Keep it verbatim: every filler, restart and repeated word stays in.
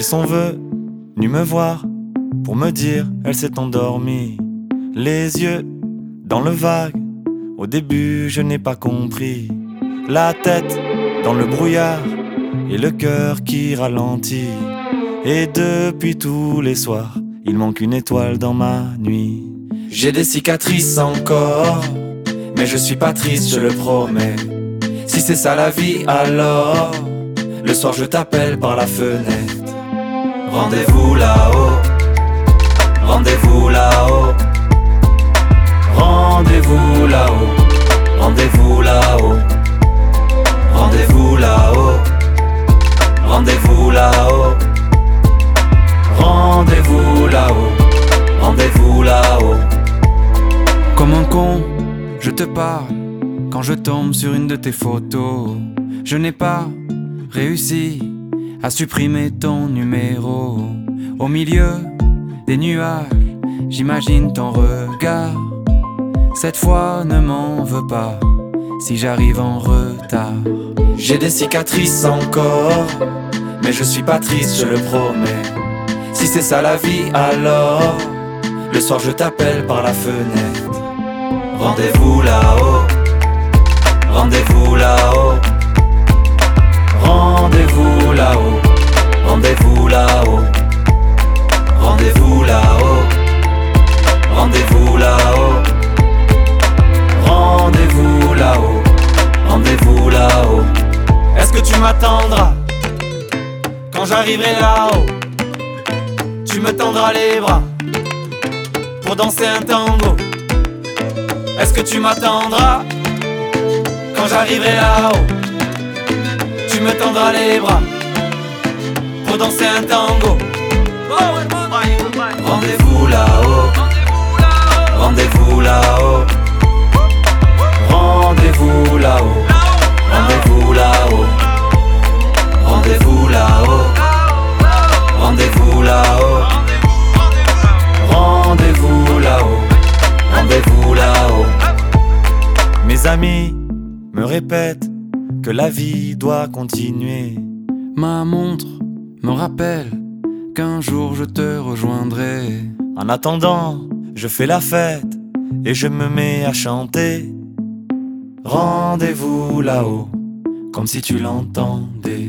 sont venus me voir pour me dire elle s'est endormie. Les yeux dans le vague, au début je n'ai pas compris. La tête dans le brouillard et le cœur qui ralentit. Et depuis tous les soirs, il manque une étoile dans ma nuit. J'ai des cicatrices encore, mais je suis pas triste, je le promets. Si c'est ça la vie, alors le soir je t'appelle par la fenêtre. Rendez-vous là-haut, rendez-vous là-haut, rendez-vous là-haut, rendez-vous là-haut, rendez-vous là-haut, rendez-vous là-haut, rendez-vous là-haut, rendez-vous là-haut. Comme un con, je te parle quand je tombe sur une de tes photos. Je n'ai pas réussi à supprimer ton numéro. Au milieu des nuages, j'imagine ton regard. Cette fois ne m'en veux pas si j'arrive en retard. J'ai des cicatrices encore, mais je suis pas triste, je le promets. Si c'est ça la vie, alors le soir je t'appelle par la fenêtre. Rendez-vous là-haut, rendez-vous là-haut, rendez-vous là-haut, rendez-vous là-haut, rendez-vous là-haut, rendez-vous là-haut, rendez-vous là-haut, rendez-vous là-haut. Est-ce que tu m'attendras quand j'arriverai là-haut? Tu me tendras les bras pour danser un tango. Est-ce que tu m'attendras quand j'arriverai là-haut? Tu me tendras les bras pour danser un tango. Rendez-vous là-haut, rendez-vous là-haut, rendez-vous là-haut, rendez-vous là-haut, rendez-vous là-haut, rendez-vous là-haut, rendez-vous là-haut, rendez-vous là-haut. Mes amis me répètent que la vie doit continuer. Ma montre me rappelle qu'un jour je te rejoindrai. En attendant, je fais la fête et je me mets à chanter. Rendez-vous là-haut, comme si tu l'entendais.